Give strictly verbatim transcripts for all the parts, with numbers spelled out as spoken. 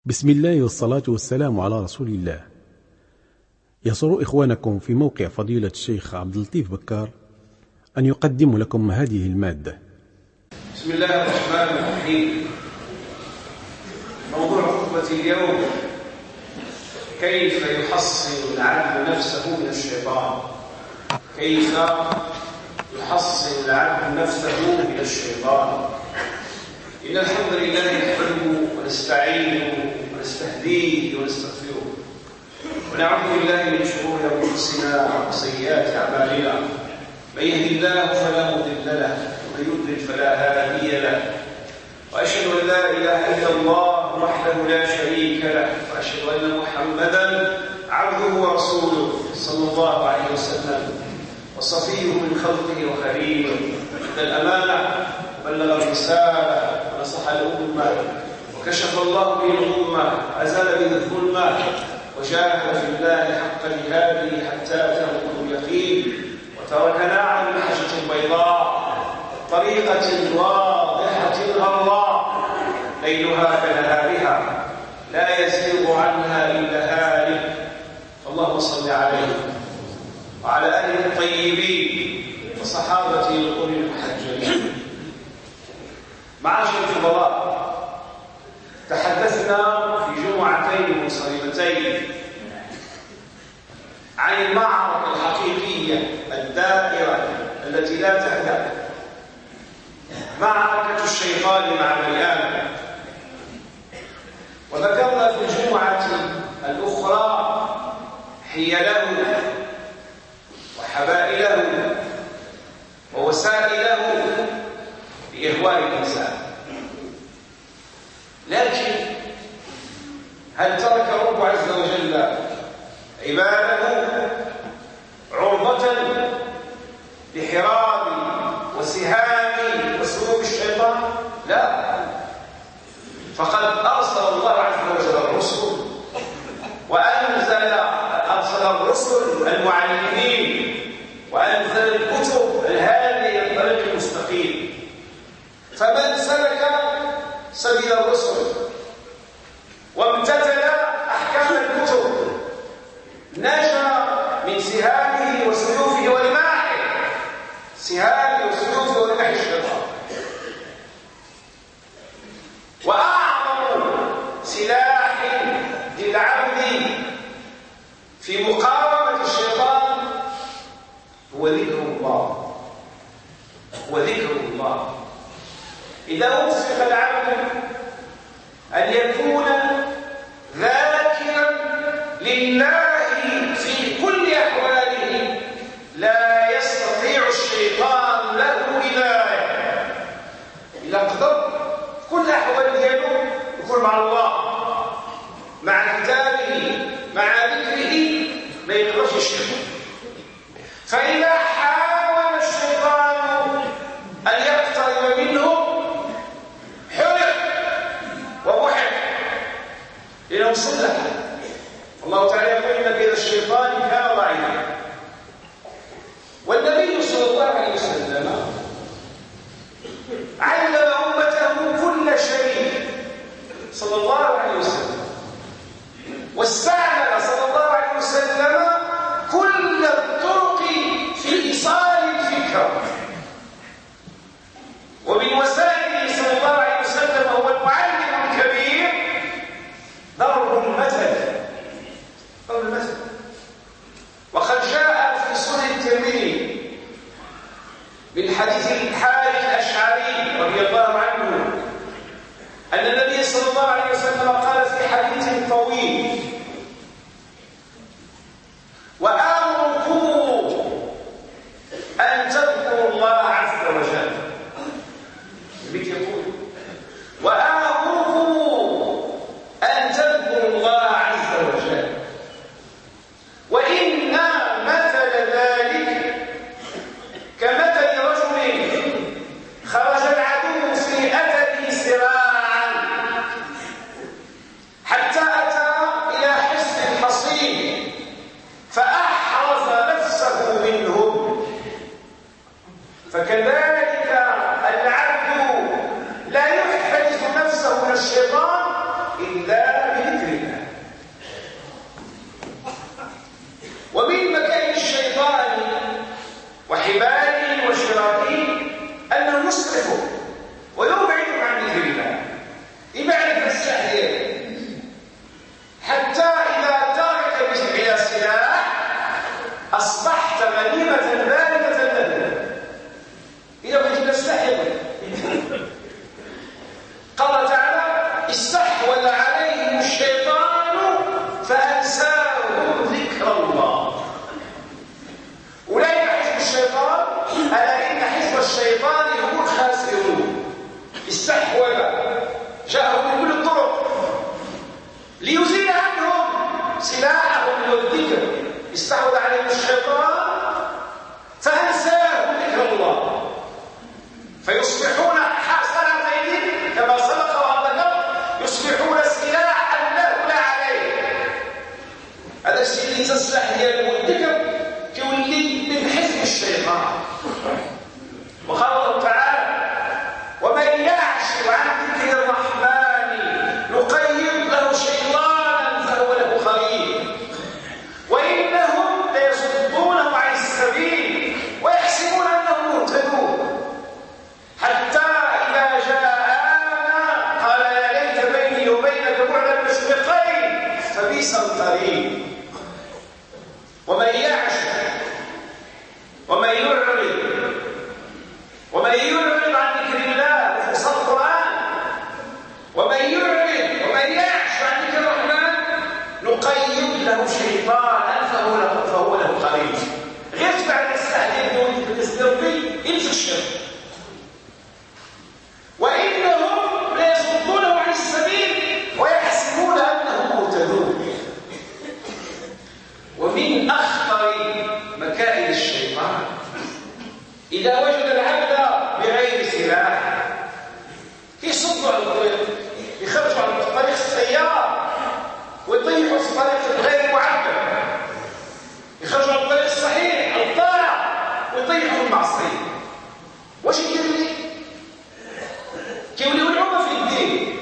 بسم الله والصلاة والسلام على رسول الله. يسر إخوانكم في موقع فضيلة الشيخ عبد اللطيف بكار أن يقدم لكم هذه المادة. بسم الله الرحمن الرحيم. موضوع خطبة اليوم: كيف يحصن العبد نفسه من الشيطان. كيف يحصن العبد نفسه من الشيطان. إن الحمد لله نحمده ونستعينه ونستهديه ونستغفره ونعوذ بالله من شرور أنفسنا وسيئات أعمالنا. من يهد الله فلا مضل له ومن يضلل فلا هادي له، وأشهد أن لا إله إلا الله وحده لا شريك له، وأشهد أن محمدا عبده ورسوله صلى الله عليه وسلم وصفيه من خلقه وخليله، أدى الأمانة وبلغ الرسالة ونصح الأمة وكشف الله به الغمة أزال به الظلمة وجاهد في الله حق جهاده حتى أتاه اليقين، وتركنا على المحجة البيضاء طريقة واضحة غراء ليلها كنهارها لا يزيغ عنها إلا هالك. اللهم صل عليه وعلى آله الطيبين وصحابته الغر المحجلين. معاشر الفضلاء، تحدثنا في جمعتين منصرمتين عن المعركة الحقيقية الدائرة التي لا تهدأ، معركة الشيطان مع بني آدم. وذكرنا في الجمعة الأخرى حيله وحبائله ووسائله لإغواء الإنسان. لكن هل ترك رب عز وجل عباده عرضة لحراب وسهام وسلوك الشيطان؟ لا، فقد أرسل الله عز وجل الرسل وأنزل أرسل الرسل المعلمين وأنزل الكتب الهادية إلى الطريق المستقيم. فمن سلك سبيل الرسل وامتثل أحكام الكتب نجا من سهامه وسيوفه ورماحه، سهامه وسيوفه ورماح الشيطان. وأعظم سلاح للعبد في مقاومة الشيطان هو ذكر الله، هو ذكر الله. إذا وفق العبد أن يكون ذاكرا لله في كل أحواله لا يستطيع الشيطان له ولاية. إذا قدر كل أحوال دياله يكون مع الله، مع كتابه، مع ذكره، ما يقدرش الشيطان. فإذا حاول الشيطان أن يقترب منه إلى مصلحة. الله تعالى يقول: إن كيد الشيطان كان ضعيفا. والنبي صلى الله عليه وسلم علم أمته كل شيء صلى الله عليه وسلم، واستعمل صلى الله عليه وسلم كل الطرق في إيصال الفكرة. ومن وسائله صلى الله عليه وسلم هو المعلم الكبير ضرب المثل، ضرب المثل. وقد جاء في سنن الترمذي من حديث الحارث الأشعري رضي الله عنه أن النبي صلى الله عليه وسلم قال في حديث طويل: وآمركم أن تذكروا ليزيل عنهم سلاحهم والذكر، استحوذ عليهم الشيطان فأنساهم ذكر الله، فيصبحون حصرتين كما سبق وذكر، يصبحون سلاحا له لا عليه. هذا الشيء اللي تسلح ديالو والذكر كيولي من حزب الشيطان. وقال الله تعالى: ومن يعش عن ذكر الرحمن نقيض له شيطانا فهو له قرين وإنهم ليصدونه عن السبيل ويحسبون أنهم مهتدون حتى إذا جاءنا قال يا ليت بيني وبينك بعد المشرقين فبئس القرين. ومن يعش ومن يعرض ومن يعرض عن ذكر الله وفصل القرآن ومن يعرض ومن يعش عن ذكر الرحمن نقيض له شيطانا فهو له فهو له قرين. غير تبع الاستهداف والذكر الاستربي ينسى الشرك. وإنهم ليصدونه عن السبيل ويحسبون أنهم مهتدون. ومن أخطر مكائد الشيطان إذا وجد العبد بغير سلاح يصدوا على الطريق، يخرجوا عن الطريق السيار ويطيحوا في الطريق الغير معبر، يخرجوا عن الطريق الصحيح الطاعة ويطيحوا في المعصية. واش يدير لي؟ كيوليو العمى في الدين،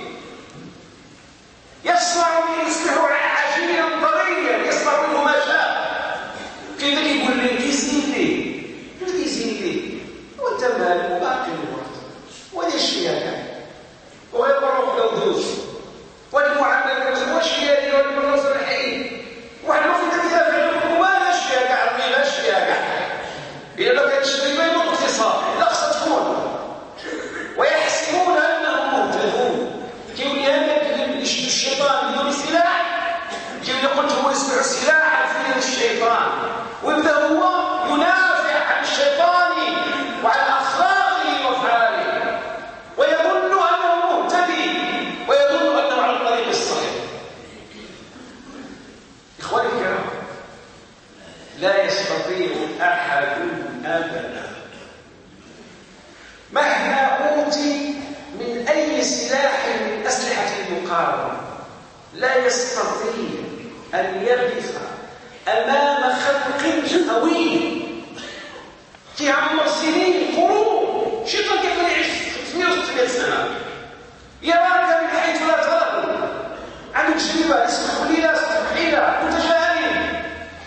يصنع به يصبح عجينا طريا يصنع منه ما شاء. كيف يقول لي كيزين ليه؟ كيزين ليه؟ وانت مالك وباقي الوقت وهذا الشيء هذا وغير مروح لو دوز والمعامله واش هي اللي هو المناظر الحقيقي واحد المفروض يدافع عنه وما الشيء كاع ما الشيء كاع الا ما كانش ما ينوض اقتصاد لا خصها تكون ويحسبون انهم مهتدون. كيولي هذا الشيطان بدون سلاح كيولي قلت هو يصبح سلاحا في يد الشيطان ويبدا هو ينافع عن الشيطان وعن اخلاقه وافعاله ويظن انه مهتدي ويظن انه على الطريق الصحيح. اخواني الكرام، لا يستطيع احد ابدا مهما اوتي من اي سلاح من اسلحه المقاومه لا يستطيع ان يقف امام خلق طويل كيعمر سنين قرون. شيطان كيف يعيش خمسمائة وستمائة سنه يراك من حيث لا تراه، عنده تجربه اسمح لي لا اسمح لي لا متجاهل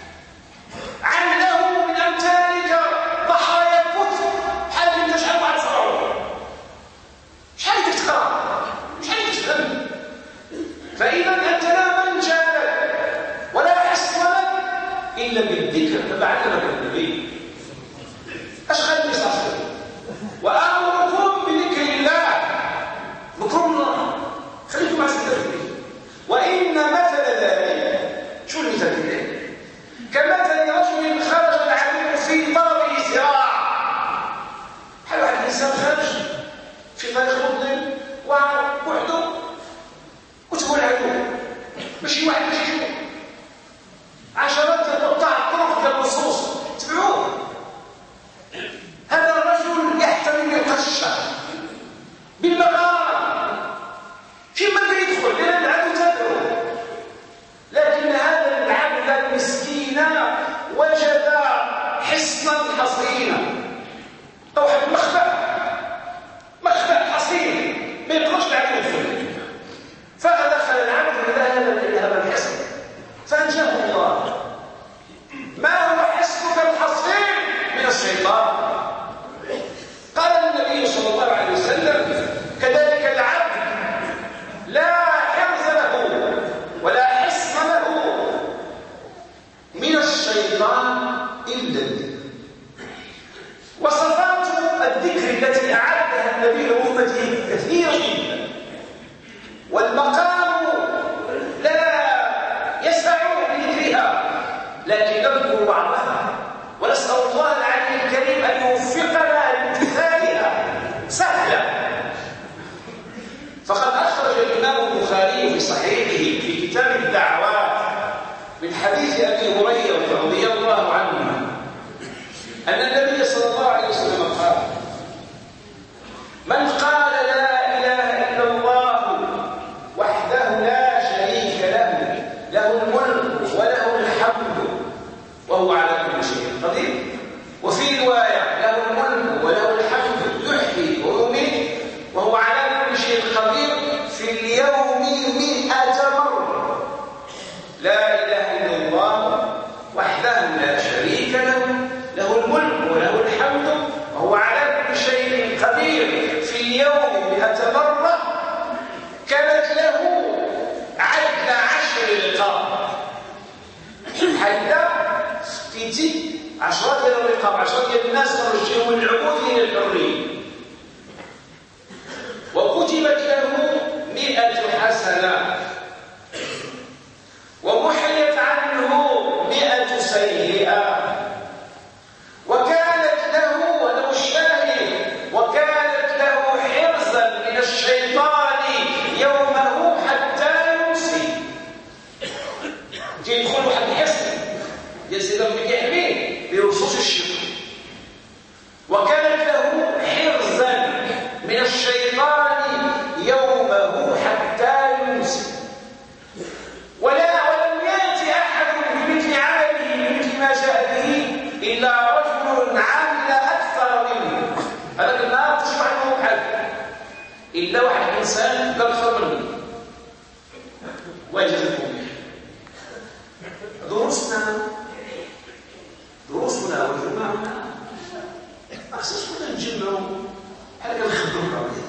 عنده من امثالك ضحايا كفر حال انت شحال واحد صراحه شحال بدك تقرا شحال بدك تفهم. فاذا انت لا منجا لك ولا حصن لك الا بالذكر كما علمك النبي. اش غادي يصير؟ وامركم بذكر الله، ذكر الله خليكم مع سيدنا. وان مثل ذلك شو المثال ذلك؟ كمثل رجل خرج العدو في طلب زراع. بحال واحد الانسان خارج في طريق مظلم وحده وتقول العدو ماشي واحد ماشي جوج عشرات قطاع الطرق ديال اللصوص تبعوه. هذا الرجل يحتمل القشه بالمغاره فيما يدخل لان العدو تدعو، لكن هذا العبد المسكين وجد حصنا حصينا واحد مخبأ مخبأ حصين ما يقدرش العدو يدخل. فدخل العبد الى هذا الحصن فانجاه الله. ما هو حصنك الحصين من الشيطان؟ قال النبي صلى الله عليه وسلم كذلك العبد لا حرز له ولا حصن له من الشيطان الا الذكر. وصفات الذكر التي اعدها النبي لامته كثيره جدا، والمقام لا يسع بذكرها، لكن نذكر بعضها ونسال الله العلي الكريم ان يوفقنا لامتثالها سهلا. فقد اخرج الامام البخاري في صحيحه في كتاب له الملك وله الحمد وهو على كل شيء قدير. وفي رواية له الملك وله الحمد يحيي ويميت وهو على كل شيء قدير في اليوم مئة مرة. لا إله إلا الله وحده لا شريك له، له الملك وله الحمد وهو على كل شيء قدير في اليوم مئة مرة، كانت له عدل عشر رقاب. حتى تيجي عشرات ديال الرقاب، عشرات ديال الناس ترجعوا من العبود الى الحريه. وكتبت له مئة حسنه ومحيت عنه مئة سيئه. وكانت له ولو الشاهد وكانت له حرزا من الشيطان يومه حتى يمسي. يدخل واحد الحصن ديال سيدنا بيحميه برصوص الشيطان. وكانت له حرزا من الشيطان يومه حتى يمسي. ولا ولم يأتي أحد بمثل عمله بمثل ما جاء به إلا رجل عمل أكثر منه. هذاك النهار تشبع عنه بحال إلا واحد الإنسان قال أكثر منه واجزكم به. دروسنا دروسنا وجمعنا ما خصناش كنا نجمعوا بحال كنخدموا بعضنا.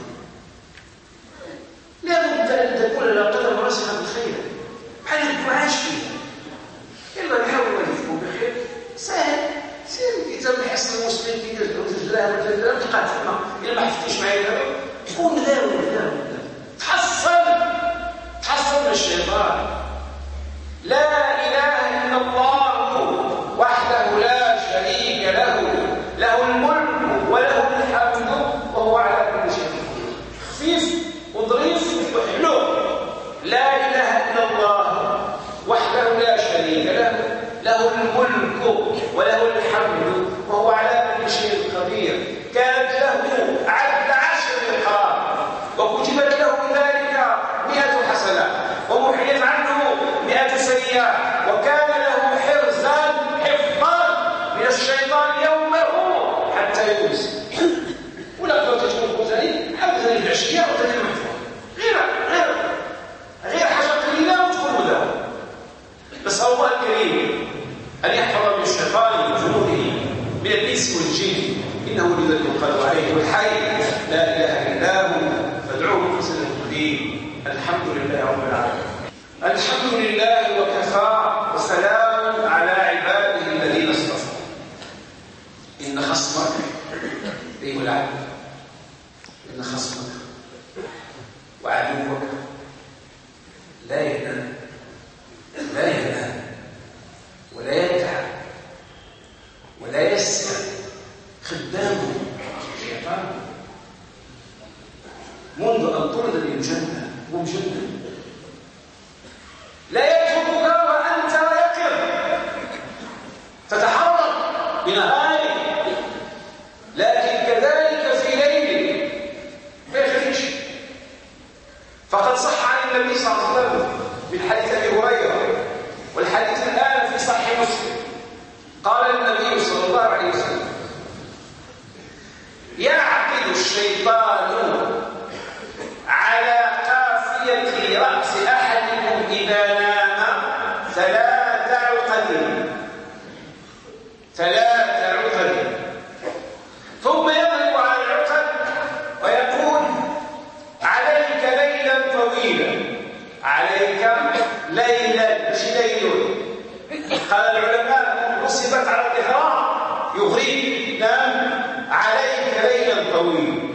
لابد أن تكون العلاقة راسخة بالخير بحال اللي عايش فيها. يلا نحاول نوالفكم بخير سهل. سير كتاب الحصن المسلم كيدير الجلاه ولا لا تلقى تما الا ما حفتيش معايا تكون لا ولا تحصل تحصل من الشيطان. لا اله الا الله وحده لا شريك له، له الملك وله الحمد وهو على كل شيء قدير. خفيف وظريف وحلو. لا اله الا الله وحده لا شريك له، له الملك وله الحمد وهو على كل شيء قدير. كانت له عدل عشر رقاب وكتبت له بذلك مئة حسنة ومحيت عنه مئة سيئة. وكان له حرزا حفظا من الشيطان يومه حتى يمسي. ولا تقدر تكون غزالي حتى غزالي العشية وغزالي المحفوظ غير غير غير حاجة قليلة وتكون له. بس الله الكريم أن يحفظ من الشيطان وجنوده من الإنس والجن، إنه لذلك القدر عليه والحي لا إله إلا هو فادعوه مخلصين له الدين. الحمد لله رب العالمين. الحمد لله وكفى وسلام على عباده الذين اصطفى. إن خصمك أيها العبد، إن خصمك وعدوك لا ينام لا ينام ولا يتعب ولا يسأل خدامه شيطان منذ أن طرد من الجنة ومجنة. لا يتركك وأنت يقظ تتحرك بنهارك، لكن كذلك في ليلك ما يخليش. فقد صح عن النبي صلى الله عليه وسلم من حديث أبي هريرة، والحديث الآن في صحيح مسلم، قال النبي صلى الله عليه وسلم: يعقد الشيطان على قافية رأس أحدكم إذا نام ثلاث عقد ثلاث عقد ثم يضرب على العقد ويقول: عليك ليلا طويلا، عليك ليلا مش ليل. قال العلماء نصبت على الإغراء يغريك، نام عليك ليلا طويلا.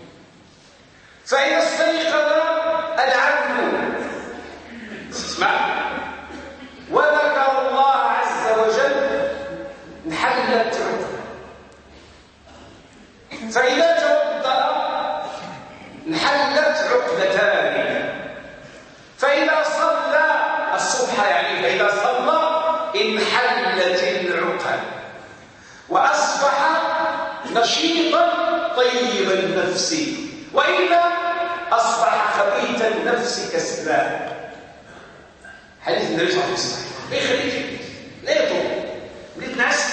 فإذا استيقظ العبد اسمع وذكر الله عز وجل انحلت عقده. فإذا توضأ انحلت عقدتان. فإذا صلى الصبح يعني فإذا صلى انحلت العقد وأصبح نشيطا طيب النفس، وإلا أصبح خبيث النفس كسلان. حديث النبي صلى الله عليه وسلم ما يخليك لا يطول وليت نعس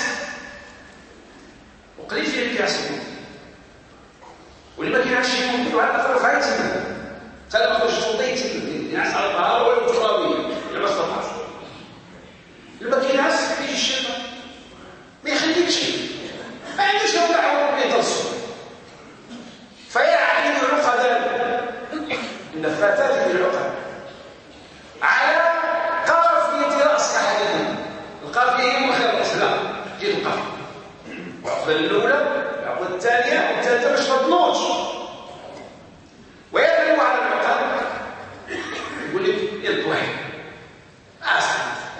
وقليل فيه اللي كيعصبون واللي ما كينعسش يمكن على الاقل في عيتنا حتى لما خرجت وضيت ينعس على الطهاره ولا الترابيه ولا ما استطاعش اللي ما كينعس كيجي الشيطان ما يخليكش ما عندوش هو دعوه ربي يدرسه فيعقل العقداء النفاثات للعقد على قافيه راس احدهم القافيه هي مخير راس لا جيت القافيه العقده الاولى العقده الثانيه والثالثه باش ما تنوضش ويدعو على العقد يقول لك يد واحد اسف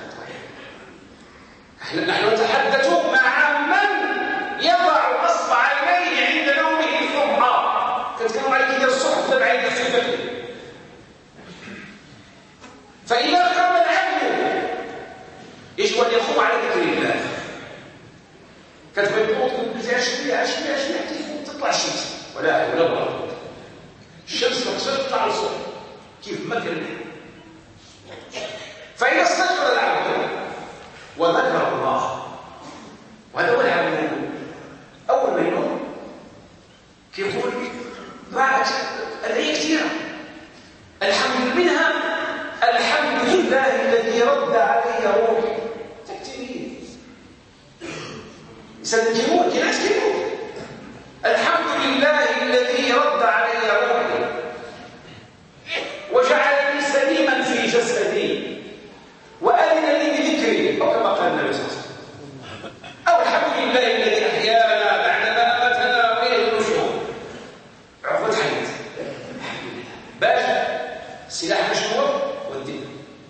يد واحد نحن نتحدث مع من يضع اصبع عينيه عند نومه الصبح كتكلم عليك يدير الصبح تبع عينيه الصبح فاذا قام العبد يجب ان يقوم على ذكر الله كتبغي تنوض تقول شويه شويه شويه حتى تطلع الشمس ولا حول ولا قوه الشمس ما تطلع الصبح كيف ما كان فاذا استيقظ العبد وذكر الله وهذا هو العبد اول ما ينوم كيقول بعد الادعيه كثيره الحمد منها الحمد لله الذي رد علي روحي تكتيرين يسلمون كي ناس كيقول الحمد لله الذي رد علي روحي وجعلني سليما في جسدي وأذن لي بذكري أو كما قال النبي صلى الله عليه وسلم أو الحمد لله الذي أحيانا بعدما أماتنا وإليه النشور عقبة حياة الحمد لله باش سلاح مشهور والدين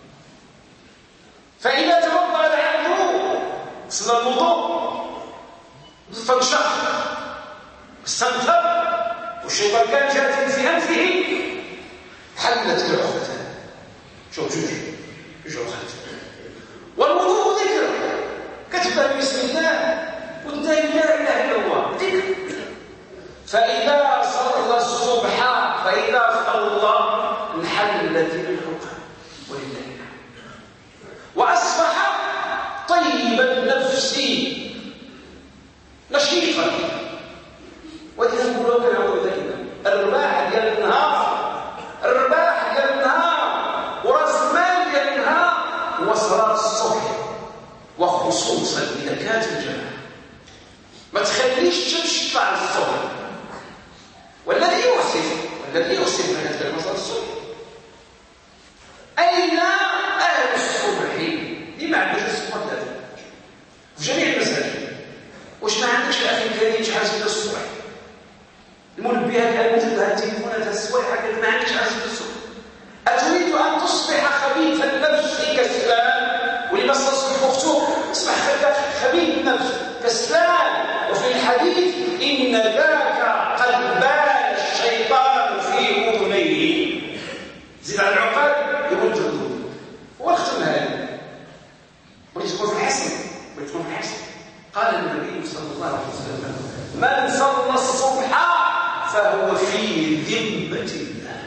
فإذا توضأ العبد صلى الوضوء فانشق استنثر والشيطان كان جاثم في أنفه حلت العقدة شوف جوج جوج عقدة والوضوء ذكر كتبها بسم الله وتنادي لا اله الا الله ذكر فاذا صلى الصبح فاذا صلى انحلت العقد ولله واصبح طيب النفس نشيطا وإذا نقول لك نعود دائما الرباح ديال النهار الرباح ديال النهار وراس المال ديال النهار هو صلاة الصبح وخصوصا إذا كانت الجماعة ما تخليش الشمس تطلع الصبح والذي يوصف والذي يوصف من هذا صلاة الصبح أين أهل الصبح لما عندوش الصبح في جميع المساجد واش ما عندكش الاخي الكريم شحال من الصبح المنبهات كانت مثل هذه التليفونات السوايحه كانت ما عندكش عزم الصبح اتريد ان تصبح خبيث النفس كسلان ولما تصبح مفتوح اصبح خبيث النفس كسلان وفي الحديث ان ذاك قد بال الشيطان في اذنيه زيد على العقاد يقول جدود واختم هذا ولتكون في الحسن ولتكون في الحسن قال النبي صلى الله عليه وسلم من صلى الصبح فهو في ذمة الله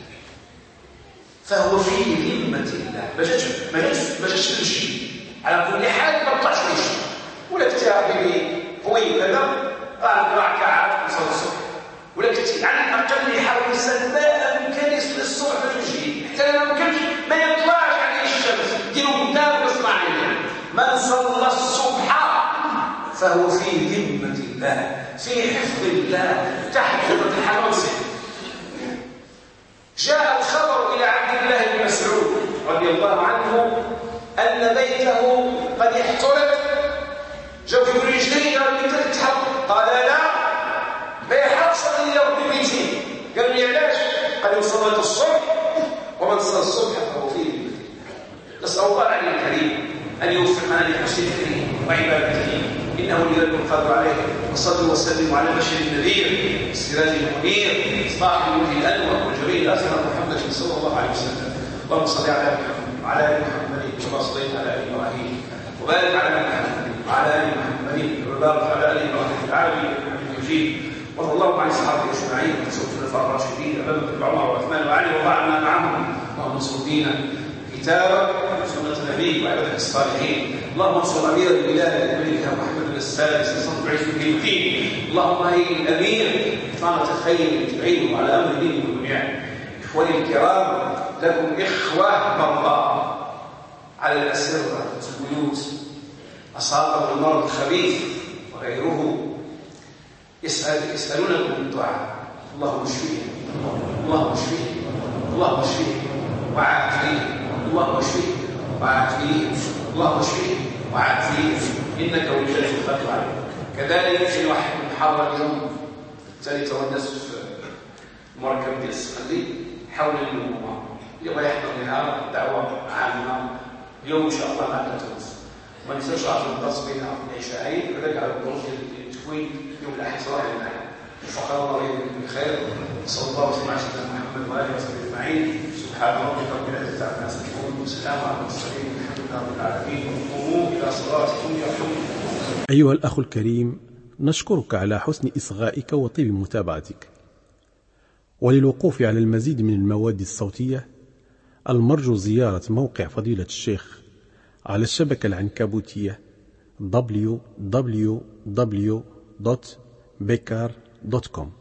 فهو في ذمة الله ما جاتش ما جاتش ما جاتش تمشي على كل حال ما طلعش تمشي ولا كتاب به قوي كذا قال ركعات وصلى الصبح ولا كتاب على الاقل يحاول الانسان ما امكن يصلي الصبح بوجهه حتى لو ما كانش ما يطلعش عليه الشمس ديروا قدام واسمع لي من صلى الصبح فهو في ذمة الله في حفظ الله تحت حفظ الحراسة جاء الخبر إلى عبد الله بن مسعود رضي الله عنه أن بيته قد احترق جاء في رجليه قال لي تتحرق قال لا ما يحرقش إلا ربي بيتي قال لي علاش قال لي صلاة الصبح ومن صلى الصبح فهو في ذمة الله نسأل الله العلي الكريم أن يوفقنا لحسن ذكره وعبادته إنه لذلك القادر عليه وصلوا وسلموا على بشر النذير السراج المنير صاحب الوجه الأنور والجميل الأسرى محمد صلى الله عليه وسلم اللهم صل على محمد وعلى آل محمد كما صليت على آل إبراهيم وبارك على محمد وعلى آل محمد وبارك على آل إبراهيم في العالمين إنك مجيد وارض اللهم عن الصحابة أجمعين وسوء الخلفاء الراشدين أبي بكر وعمر وعثمان وعلي وبعدنا معهم اللهم انصر دينك كتابك نبيك وعبادك الصالحين. اللهم انصر امير البلاد الملك محمد بن السادس يصنف عيش في الدين. اللهم اي الامير طالت خير تعينه على امر دينه ودنياه. اخواني الكرام، لكم اخوه مرضى على الاسره في البيوت، اصابهم المرض الخبيث وغيره، يسأل يسالونكم بالدعاء. اللهم اشفيهم، اللهم اشفيهم، اللهم اشفيهم وعافيهم، اللهم اشفيهم وعافيهم، اللهم اشفيهم وعافيهم، انك وجل الخلق عليك. كذلك في واحد من المحاضره اليوم الثاني تونس في مركب ديال السقلي حول النمو. اليوم يحضر لها دعوه عامه اليوم ان شاء الله مع تونس. ما ننساوش عشر الدرس بين العشاءين وكذلك على الدروس ديال التكوين يوم الاحد صباح المعين. وفقر الله يجزيكم بخير. صلى الله وسلم على سيدنا محمد واله وصحبه اجمعين. سبحان ربك رب العزه عما يصفون وسلام على المرسلين والحمد لله رب العالمين. وقوموا الى صلاتكم يرحمكم. أيها الأخ الكريم، نشكرك على حسن إصغائك وطيب متابعتك. وللوقوف على المزيد من المواد الصوتية المرجو زيارة موقع فضيلة الشيخ على الشبكة العنكبوتية دبليو دبليو دبليو دوت بيكار دوت كوم.